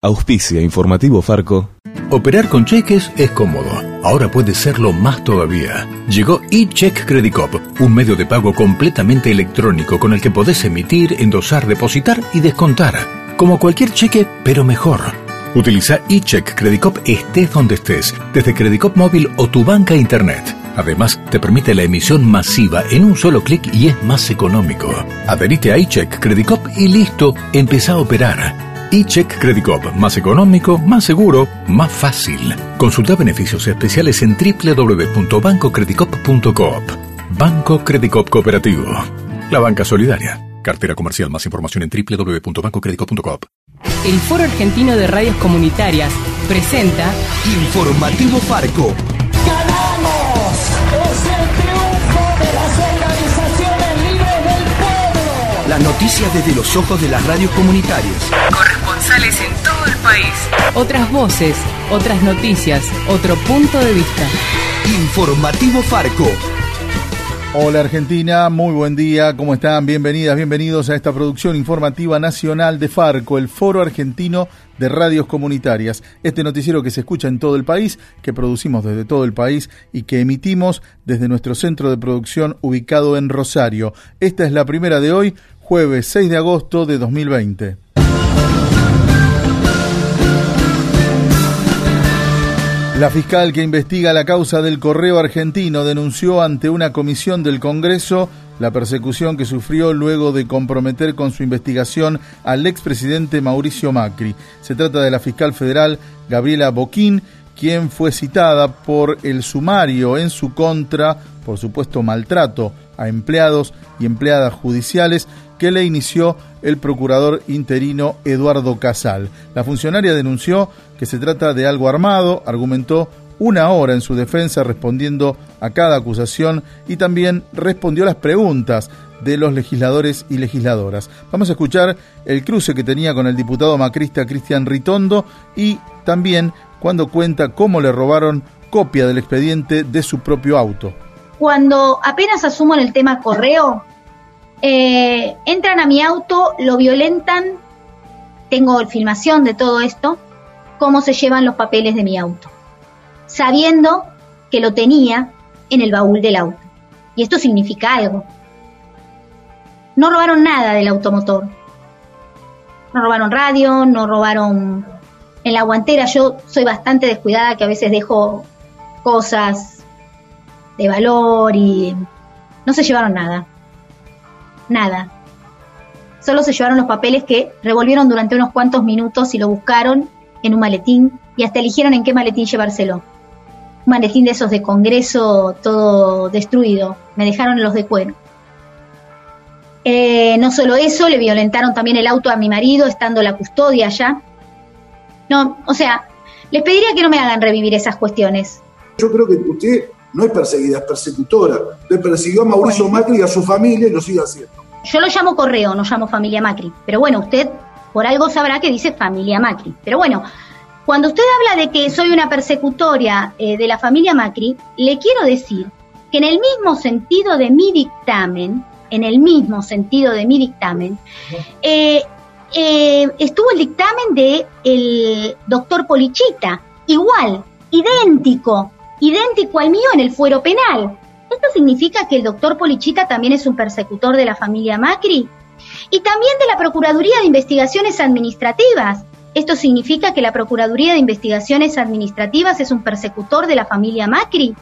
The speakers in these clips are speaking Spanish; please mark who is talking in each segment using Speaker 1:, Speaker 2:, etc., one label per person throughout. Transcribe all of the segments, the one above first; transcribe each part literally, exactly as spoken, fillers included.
Speaker 1: Auspicia Informativo Farco.
Speaker 2: Operar con cheques es cómodo. Ahora puede serlo más todavía. Llegó eCheck Credit Cop, un medio de pago completamente electrónico con el que podés emitir, endosar, depositar y descontar. Como cualquier cheque, pero mejor. Utiliza eCheck Credit Cop estés donde estés, desde Credit Cop móvil o tu banca internet. Además, te permite la emisión masiva en un solo clic y es más económico. Adherite a eCheck Credit Cop y listo, empezá a operar. eCheck Credit Cop, más económico, más seguro, más fácil. Consulta beneficios especiales en doble u doble u doble u punto banco credit cop punto coop. Banco Credit Cop Cooperativo. La banca solidaria. Cartera comercial. Más información en doble u doble u doble u punto banco credit cop punto coop.
Speaker 3: El Foro Argentino de Radios Comunitarias presenta
Speaker 4: Informativo Farco.
Speaker 5: ¡Ganamos! ¡Es el triunfo de las organizaciones libres del pueblo!
Speaker 4: Las noticias desde los ojos de las radios comunitarias.
Speaker 3: Corresponsales en todo el país. Otras voces, otras noticias, otro punto de vista.
Speaker 4: Informativo Farco.
Speaker 6: Hola Argentina, muy buen día, ¿cómo están? Bienvenidas, bienvenidos a esta producción informativa nacional de Farco, el Foro Argentino de Radios Comunitarias. Este noticiero que se escucha en todo el país, que producimos desde todo el país y que emitimos desde nuestro centro de producción ubicado en Rosario. Esta es la primera de hoy, jueves seis de agosto de dos mil veinte. La fiscal que investiga la causa del Correo Argentino denunció ante una comisión del Congreso la persecución que sufrió luego de comprometer con su investigación al expresidente Mauricio Macri. Se trata de la fiscal federal Gabriela Boquín, quien fue citada por el sumario en su contra por supuesto maltrato a empleados y empleadas judiciales que le inició el procurador interino Eduardo Casal. La funcionaria denunció que se trata de algo armado, argumentó una hora en su defensa respondiendo a cada acusación y también respondió a las preguntas de los legisladores y legisladoras. Vamos a escuchar el cruce que tenía con el diputado macrista Cristian Ritondo y también cuando cuenta cómo le robaron copia del expediente de su propio auto.
Speaker 7: Cuando apenas asumo en el tema correo, eh, entran a mi auto, lo violentan, tengo filmación de todo esto, cómo se llevan los papeles de mi auto, sabiendo que lo tenía en el baúl del auto. Y esto significa algo. No robaron nada del automotor. No robaron radio, no robaron en la guantera. Yo soy bastante descuidada, que a veces dejo cosas de valor y no se llevaron nada. Nada. Solo se llevaron los papeles que revolvieron durante unos cuantos minutos y lo buscaron en un maletín y hasta eligieron en qué maletín llevárselo. Un maletín de esos de Congreso todo destruido. Me dejaron los de cuero. Eh, no solo eso, le violentaron también el auto a mi marido estando la custodia allá. No, o sea, les pediría que no me hagan revivir esas cuestiones.
Speaker 8: Yo creo que usted no es perseguida, es persecutora. Le persiguió a Mauricio bueno. Macri y a su familia y lo sigue haciendo.
Speaker 7: Yo lo llamo Correo, no llamo familia Macri. Pero bueno, usted por algo sabrá que dice familia Macri. Pero bueno, cuando usted habla de que soy una persecutoria eh, de la familia Macri, le quiero decir que en el mismo sentido de mi dictamen, en el mismo sentido de mi dictamen, eh, eh, estuvo el dictamen de el doctor Polichita, igual, idéntico, idéntico al mío en el fuero penal. ¿Esto significa que el doctor Polichita también es un persecutor de la familia Macri? Y también de la Procuraduría de Investigaciones Administrativas. ¿Esto significa que la Procuraduría de Investigaciones Administrativas es un persecutor de la familia Macri?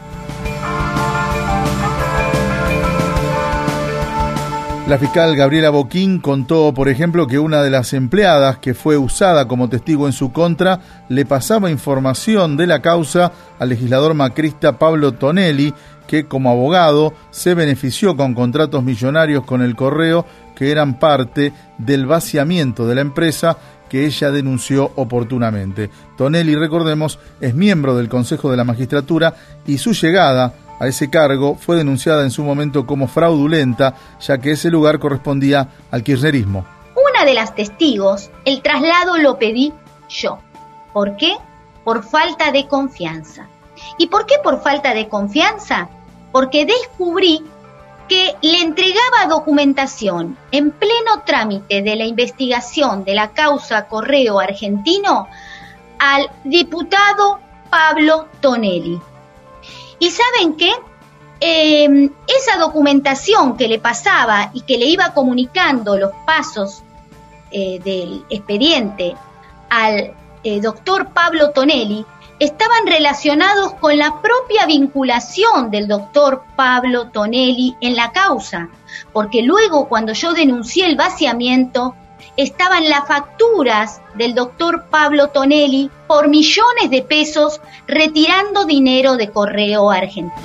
Speaker 6: La fiscal Gabriela Boquín contó, por ejemplo, que una de las empleadas que fue usada como testigo en su contra le pasaba información de la causa al legislador macrista Pablo Tonelli, que como abogado se benefició con contratos millonarios con el Correo que eran parte del vaciamiento de la empresa que ella denunció oportunamente. Tonelli, recordemos, es miembro del Consejo de la Magistratura y su llegada a ese cargo fue denunciada en su momento como fraudulenta, ya que ese lugar correspondía al kirchnerismo.
Speaker 7: Una de las testigos, el traslado lo pedí yo. ¿Por qué? Por falta de confianza. ¿Y por qué por falta de confianza? Porque descubrí que le entregaba documentación en pleno trámite de la investigación de la causa Correo Argentino al diputado Pablo Tonelli. ¿Y saben qué? Eh, esa documentación que le pasaba y que le iba comunicando los pasos eh, del expediente al eh, doctor Pablo Tonelli estaban relacionados con la propia vinculación del doctor Pablo Tonelli en la causa, porque luego cuando yo denuncié el vaciamiento estaban las facturas del doctor Pablo Tonelli por millones de pesos retirando dinero de Correo Argentino.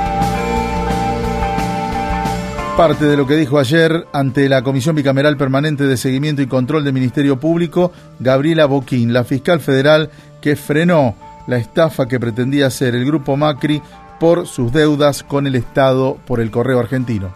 Speaker 6: Parte de lo que dijo ayer ante la Comisión Bicameral Permanente de Seguimiento y Control del Ministerio Público, Gabriela Boquín, la fiscal federal que frenó la estafa que pretendía hacer el Grupo Macri por sus deudas con el Estado por el Correo Argentino.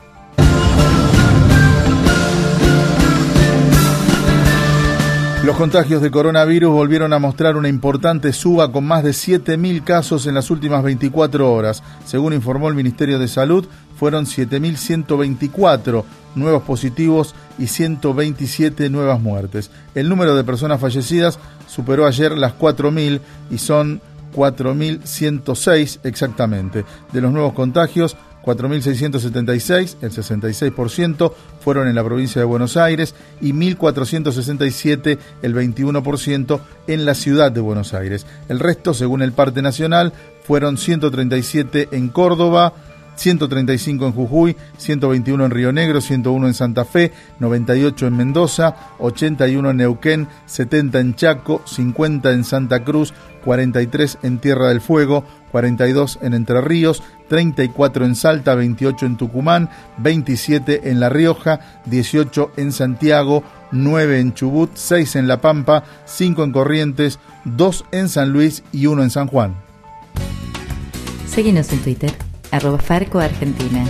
Speaker 6: Los contagios de coronavirus volvieron a mostrar una importante suba con más de siete mil casos en las últimas veinticuatro horas. Según informó el Ministerio de Salud, fueron siete mil ciento veinticuatro nuevos positivos y ciento veintisiete nuevas muertes. El número de personas fallecidas superó ayer las cuatro mil y son cuatro mil ciento seis exactamente. De los nuevos contagios, cuatro mil seiscientos setenta y seis, el sesenta y seis por ciento, fueron en la provincia de Buenos Aires y mil cuatrocientos sesenta y siete, el veintiuno por ciento, en la ciudad de Buenos Aires. El resto, según el parte nacional, fueron ciento treinta y siete en Córdoba, ciento treinta y cinco en Jujuy, ciento veintiuno en Río Negro, ciento uno en Santa Fe, noventa y ocho en Mendoza, ochenta y uno en Neuquén, setenta en Chaco, cincuenta en Santa Cruz, cuarenta y tres en Tierra del Fuego, cuarenta y dos en Entre Ríos, treinta y cuatro en Salta, veintiocho en Tucumán, veintisiete en La Rioja, dieciocho en Santiago, nueve en Chubut, seis en La Pampa, cinco en Corrientes, dos en San Luis y uno en San Juan.
Speaker 9: Seguinos en Twitter, arroba Farco Argentina.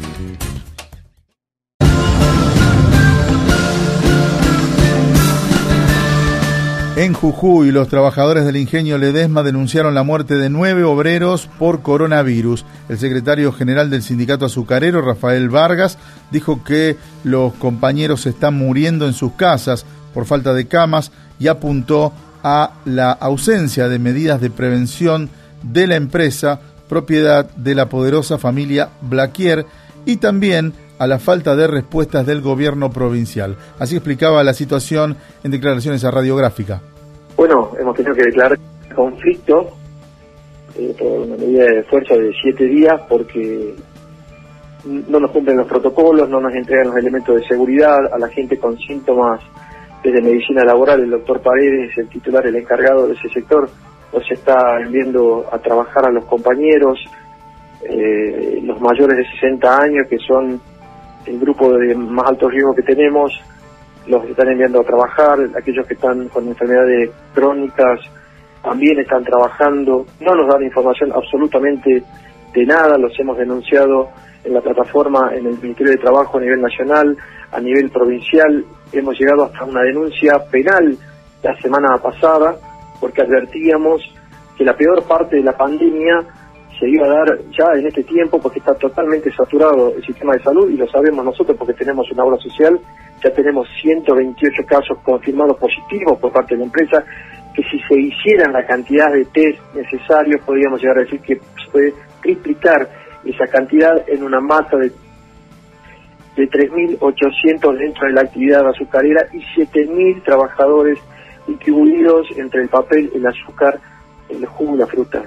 Speaker 6: En Jujuy, los trabajadores del ingenio Ledesma denunciaron la muerte de nueve obreros por coronavirus. El secretario general del sindicato azucarero, Rafael Vargas, dijo que los compañeros se están muriendo en sus casas por falta de camas y apuntó a la ausencia de medidas de prevención de la empresa, propiedad de la poderosa familia Blaquier, y también a la falta de respuestas del gobierno provincial. Así explicaba la situación en declaraciones a Radiográfica.
Speaker 10: Bueno, hemos tenido que declarar conflicto eh, por una medida de fuerza de siete días porque no nos cumplen los protocolos, no nos entregan los elementos de seguridad a la gente con síntomas desde medicina laboral. El doctor Paredes, el titular, el encargado de ese sector, nos está enviando a trabajar a los compañeros, eh, los mayores de sesenta años, que son el grupo de más alto riesgo que tenemos, los están enviando a trabajar. Aquellos que están con enfermedades crónicas también están trabajando. No nos dan información absolutamente de nada, los hemos denunciado en la plataforma, en el Ministerio de Trabajo a nivel nacional, a nivel provincial. Hemos llegado hasta una denuncia penal la semana pasada, porque advertíamos que la peor parte de la pandemia se iba a dar ya en este tiempo, porque está totalmente saturado el sistema de salud, y lo sabemos nosotros porque tenemos una obra social. Ya tenemos ciento veintiocho casos confirmados positivos por parte de la empresa, que si se hicieran la cantidad de test necesarios, podríamos llegar a decir que se puede triplicar esa cantidad en una masa de, de tres mil ochocientos dentro de la actividad azucarera y siete mil trabajadores distribuidos entre el papel, el azúcar, el jugo y la fruta.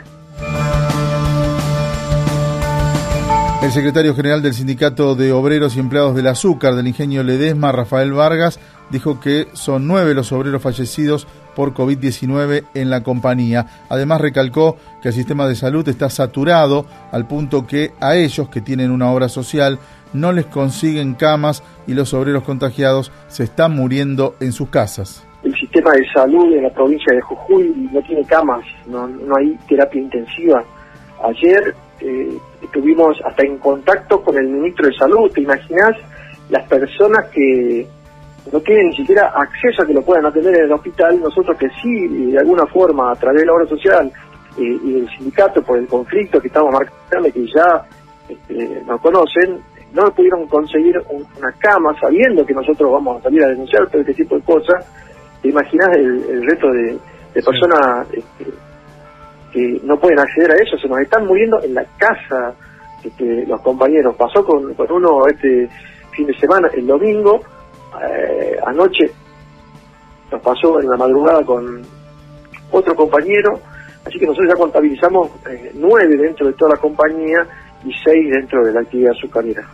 Speaker 6: El secretario general del Sindicato de Obreros y Empleados del Azúcar del ingenio Ledesma, Rafael Vargas, dijo que son nueve los obreros fallecidos por COVID diecinueve en la compañía. Además, recalcó que el sistema de salud está saturado al punto que a ellos, que tienen una obra social, no les consiguen camas y los obreros contagiados se están muriendo en sus casas.
Speaker 10: El sistema de salud en la provincia de Jujuy no tiene camas, no, no hay terapia intensiva. Ayer eh, estuvimos hasta en contacto con el ministro de Salud. ¿Te imaginas las personas que no tienen ni siquiera acceso a que lo puedan atender en el hospital? Nosotros que sí, de alguna forma, a través de la obra social eh, y del sindicato, por el conflicto que estamos marcando, que ya este, nos conocen, no pudieron conseguir un, una cama, sabiendo que nosotros vamos a salir a denunciar todo este tipo de cosas. ¿Te imaginas el, el resto de, de personas este, que no pueden acceder a eso? Se nos están muriendo en la casa este, los compañeros. Pasó con, con uno este fin de semana, el domingo, eh, anoche nos pasó en la madrugada con otro compañero, así que nosotros ya contabilizamos eh, nueve dentro de toda la compañía y seis dentro de la actividad azucarera.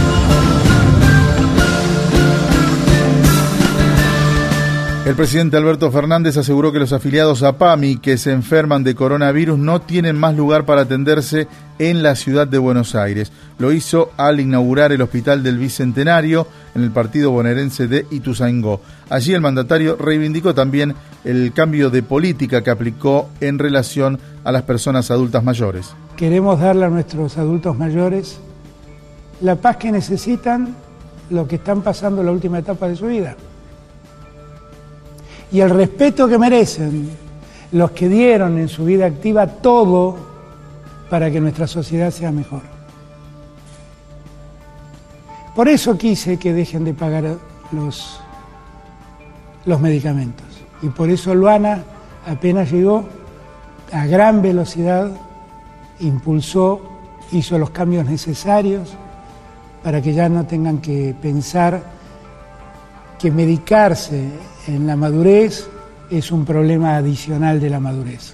Speaker 6: El presidente Alberto Fernández aseguró que los afiliados a PAMI que se enferman de coronavirus no tienen más lugar para atenderse en la ciudad de Buenos Aires. Lo hizo al inaugurar el Hospital del Bicentenario en el partido bonaerense de Ituzaingó. Allí el mandatario reivindicó también el cambio de política que aplicó en relación a las personas adultas mayores.
Speaker 11: Queremos darle a nuestros adultos mayores la paz que necesitan, lo que están pasando en la última etapa de su vida. Y el respeto que merecen los que dieron en su vida activa todo para que nuestra sociedad sea mejor. Por eso quise que dejen de pagar los, los medicamentos. Y por eso Luana apenas llegó a gran velocidad, impulsó, hizo los cambios necesarios para que ya no tengan que pensar que medicarse en la madurez es un problema adicional de la madurez.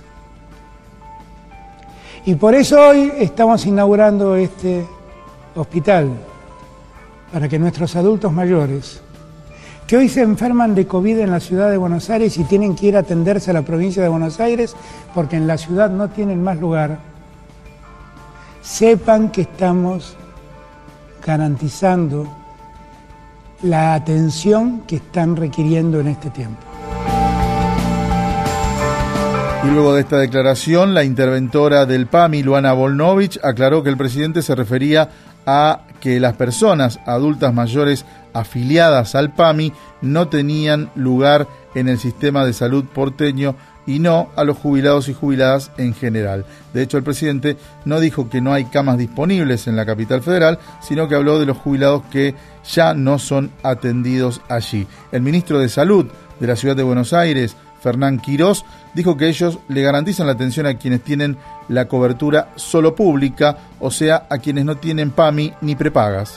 Speaker 11: Y por eso hoy estamos inaugurando este hospital, para que nuestros adultos mayores, que hoy se enferman de COVID en la ciudad de Buenos Aires y tienen que ir a atenderse a la provincia de Buenos Aires porque en la ciudad no tienen más lugar, sepan que estamos garantizando la atención que están requiriendo en este tiempo.
Speaker 6: Y luego de esta declaración, la interventora del PAMI, Luana Volnovich, aclaró que el presidente se refería a que las personas adultas mayores afiliadas al PAMI no tenían lugar en el sistema de salud porteño y no a los jubilados y jubiladas en general. De hecho, el presidente no dijo que no hay camas disponibles en la capital federal, sino que habló de los jubilados que ya no son atendidos allí. El ministro de Salud de la ciudad de Buenos Aires, Fernán Quirós, dijo que ellos le garantizan la atención a quienes tienen la cobertura solo pública, o sea, a quienes no tienen PAMI ni prepagas.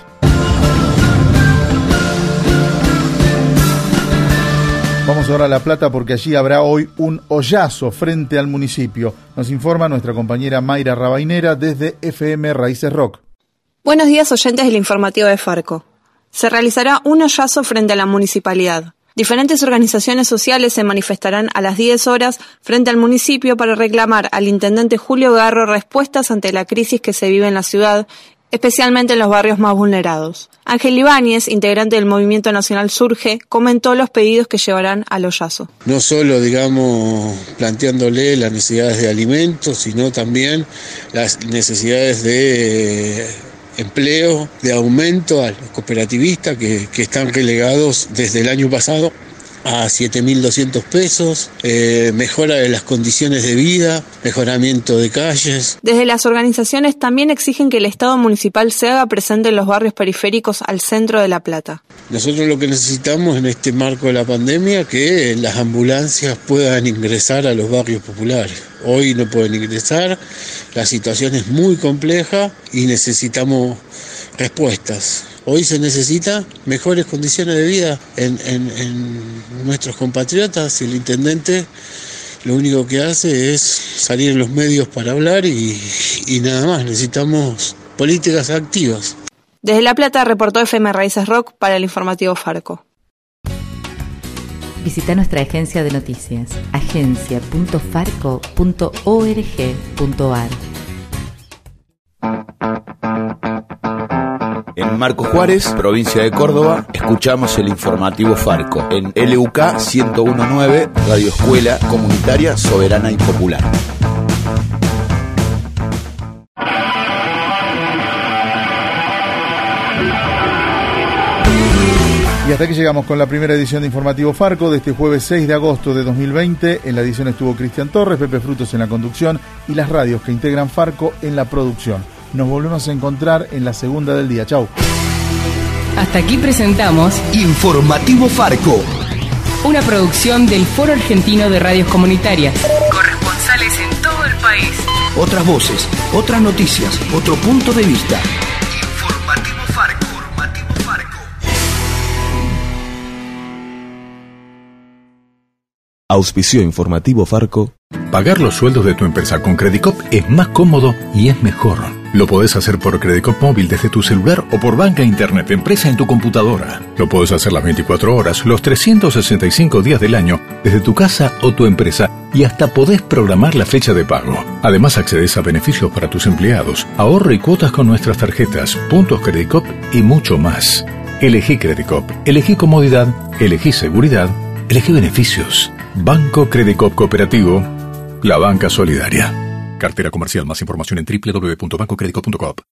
Speaker 6: Vamos ahora a La Plata porque allí habrá hoy un hoyazo frente al municipio. Nos informa nuestra compañera Mayra Rabainera desde F M Raíces Rock.
Speaker 12: Buenos días, oyentes del informativo de Farco. Se realizará un hoyazo frente a la municipalidad. Diferentes organizaciones sociales se manifestarán a las diez horas frente al municipio para reclamar al intendente Julio Garro respuestas ante la crisis que se vive en la ciudad, especialmente en los barrios más vulnerados. Ángel Ibáñez, integrante del Movimiento Nacional Surge, comentó los pedidos que llevarán al hoyazo.
Speaker 13: No solo, digamos, planteándole las necesidades de alimentos, sino también las necesidades de eh, empleo, de aumento a los cooperativistas que, que están relegados desde el año pasado a siete mil doscientos pesos, eh, mejora de las condiciones de vida, mejoramiento de calles.
Speaker 12: Desde las organizaciones también exigen que el Estado municipal se haga presente en los barrios periféricos al centro de La Plata.
Speaker 13: Nosotros lo que necesitamos en este marco de la pandemia es que las ambulancias puedan ingresar a los barrios populares. Hoy no pueden ingresar, la situación es muy compleja y necesitamos respuestas. Hoy se necesita mejores condiciones de vida en, en, en nuestros compatriotas y el intendente lo único que hace es salir en los medios para hablar y, y nada más. Necesitamos políticas activas.
Speaker 12: Desde La Plata reportó F M Raíces Rock para el informativo Farco.
Speaker 9: Visita nuestra agencia de noticias, agencia punto farco punto org punto ar.
Speaker 1: En Marco Juárez, provincia de Córdoba, escuchamos el informativo Farco en L U K ciento uno punto nueve, Radio Escuela Comunitaria Soberana y Popular.
Speaker 6: Y hasta aquí llegamos con la primera edición de Informativo Farco de este jueves seis de agosto de dos mil veinte. En la edición estuvo Cristian Torres, Pepe Frutos en la conducción y las radios que integran Farco en la producción. Nos volvemos a encontrar en la segunda del día. Chau.
Speaker 3: Hasta aquí presentamos
Speaker 4: Informativo Farco,
Speaker 3: una producción del Foro Argentino de Radios Comunitarias. Corresponsales en todo el país.
Speaker 4: Otras voces, otras noticias, otro punto de vista. Informativo Farco. Informativo Farco.
Speaker 14: Auspicio Informativo Farco.
Speaker 2: Pagar los sueldos de tu empresa con Credicop es más cómodo y es mejor. Lo podés hacer por Credicop móvil desde tu celular o por banca internet empresa en tu computadora. Lo podés hacer las veinticuatro horas, los trescientos sesenta y cinco días del año, desde tu casa o tu empresa, y hasta podés programar la fecha de pago. Además accedes a beneficios para tus empleados, ahorro y cuotas con nuestras tarjetas, puntos Credicop y mucho más. Elegí Credicop, elegí comodidad, elegí seguridad, elegí beneficios. Banco Credicop Cooperativo, la banca solidaria. Cartera comercial. Más información en doble u doble u doble u punto banco credicop punto com.